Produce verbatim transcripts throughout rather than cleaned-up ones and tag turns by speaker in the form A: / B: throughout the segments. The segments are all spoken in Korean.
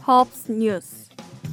A: 허브스 뉴스.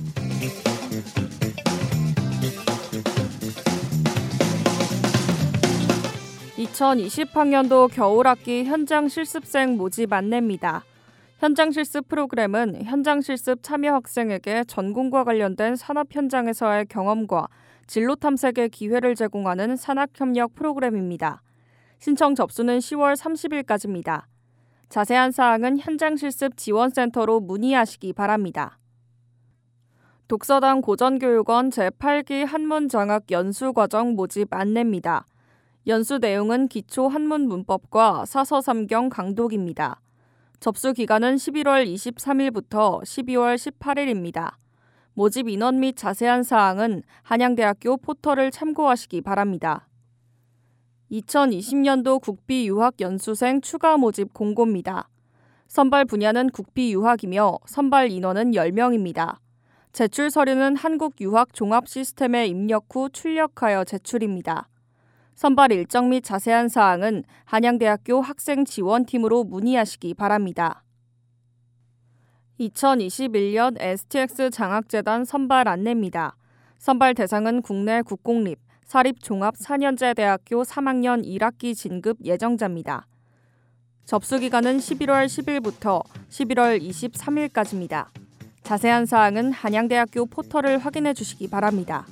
A: 이천이십 학년도 겨울학기 현장 실습생 모집 안내입니다. 현장 실습 프로그램은 현장 실습 참여 학생에게 전공과 관련된 산업 현장에서의 경험과 진로 탐색의 기회를 제공하는 산학협력 프로그램입니다. 신청 접수는 시월 삼십일까지입니다. 자세한 사항은 현장 실습 지원센터로 문의하시기 바랍니다. 독서당 고전교육원 제팔 기 한문장학 연수과정 모집 안내입니다. 연수 내용은 기초 한문 문법과 사서 삼경 강독입니다. 접수 기간은 십일월 이십삼일부터 십이월 십팔일입니다. 모집 인원 및 자세한 사항은 한양대학교 포털을 참고하시기 바랍니다. 이천이십년도 국비유학연수생 추가 모집 공고입니다. 선발 분야는 국비유학이며 선발 인원은 열 명입니다. 제출 서류는 한국유학종합시스템에 입력 후 출력하여 제출입니다. 선발 일정 및 자세한 사항은 한양대학교 학생지원팀으로 문의하시기 바랍니다. 이천이십일년 에스티엑스 장학재단 선발 안내입니다. 선발 대상은 국내 국공립, 사립종합 사 년제 대학교 삼 학년 일 학기 진급 예정자입니다. 접수 기간은 십일월 십일부터 십일월 이십삼일까지입니다. 자세한 사항은 한양대학교 포털을 확인해 주시기 바랍니다.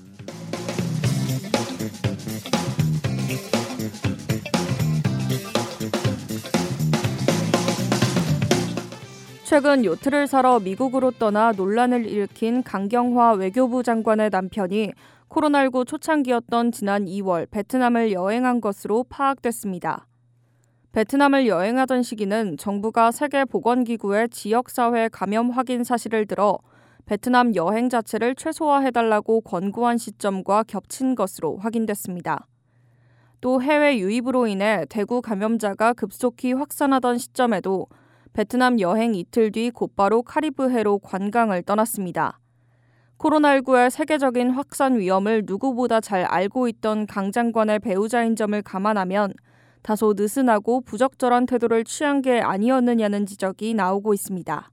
A: 최근 요트를 사러 미국으로 떠나 논란을 일으킨 강경화 외교부 장관의 남편이 코로나십구 초창기였던 지난 이월 베트남을 여행한 것으로 파악됐습니다. 베트남을 여행하던 시기는 정부가 세계보건기구의 지역사회 감염 확인 사실을 들어 베트남 여행 자체를 최소화해달라고 권고한 시점과 겹친 것으로 확인됐습니다. 또 해외 유입으로 인해 대구 감염자가 급속히 확산하던 시점에도 베트남 여행 이틀 뒤 곧바로 카리브해로 관광을 떠났습니다. 코로나십구의 세계적인 확산 위험을 누구보다 잘 알고 있던 강 장관의 배우자인 점을 감안하면 다소 느슨하고 부적절한 태도를 취한 게 아니었느냐는 지적이 나오고 있습니다.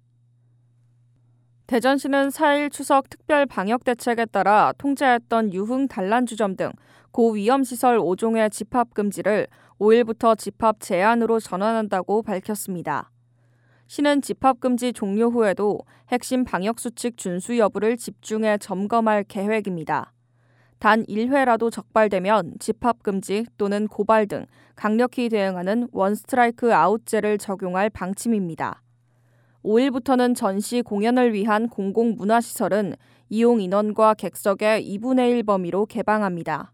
A: 대전시는 사일 추석 특별 방역 대책에 따라 통제했던 유흥 단란주점 등 고위험시설 오 종의 집합 금지를 오일부터 집합 제한으로 전환한다고 밝혔습니다. 시는 집합금지 종료 후에도 핵심 방역수칙 준수 여부를 집중해 점검할 계획입니다. 단 일 회라도 적발되면 집합금지 또는 고발 등 강력히 대응하는 원스트라이크 아웃제를 적용할 방침입니다. 오일부터는 전시 공연을 위한 공공문화시설은 이용 인원과 객석의 이분의 일 범위로 개방합니다.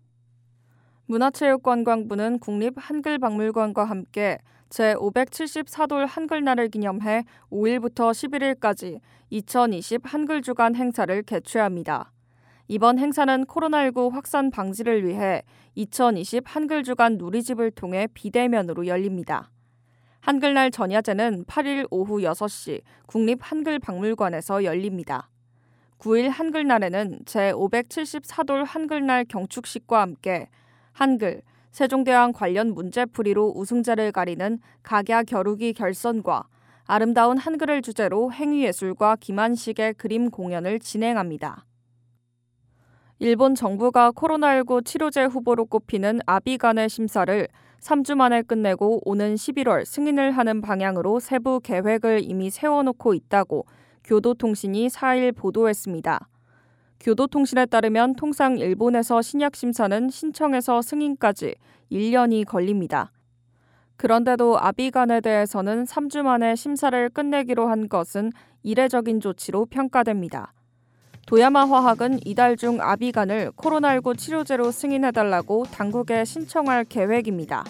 A: 문화체육관광부는 국립한글박물관과 함께 제오백칠십사돌 한글날을 기념해 오일부터 십일일까지 이천이십 한글주간 행사를 개최합니다. 이번 행사는 코로나십구 확산 방지를 위해 이천이십 한글주간 누리집을 통해 비대면으로 열립니다. 한글날 전야제는 팔일 오후 여섯시 국립한글박물관에서 열립니다. 구일 한글날에는 제오백칠십사돌 한글날 경축식과 함께 한글, 세종대왕 관련 문제풀이로 우승자를 가리는 각야 겨루기 결선과 아름다운 한글을 주제로 행위예술과 기만식의 그림 공연을 진행합니다. 일본 정부가 코로나십구 치료제 후보로 꼽히는 아비간의 심사를 삼 주 만에 끝내고 오는 십일월 승인을 하는 방향으로 세부 계획을 이미 세워놓고 있다고 교도통신이 사일 보도했습니다. 교도통신에 따르면 통상 일본에서 신약 심사는 신청에서 승인까지 일 년이 걸립니다. 그런데도 아비간에 대해서는 삼 주 만에 심사를 끝내기로 한 것은 이례적인 조치로 평가됩니다. 도야마 화학은 이달 중 아비간을 코로나십구 치료제로 승인해달라고 당국에 신청할 계획입니다.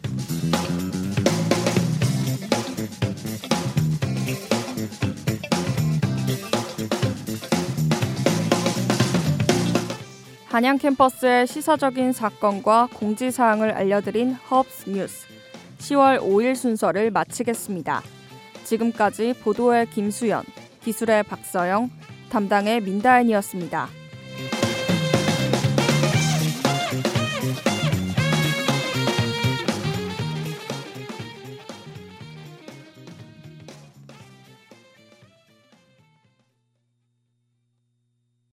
A: 한양 캠퍼스의 시사적인 사건과 공지사항을 알려드린 허브스 뉴스 시월 오일 순서를 마치겠습니다. 지금까지 보도의 김수연, 기술의 박서영, 담당의 민다은이었습니다.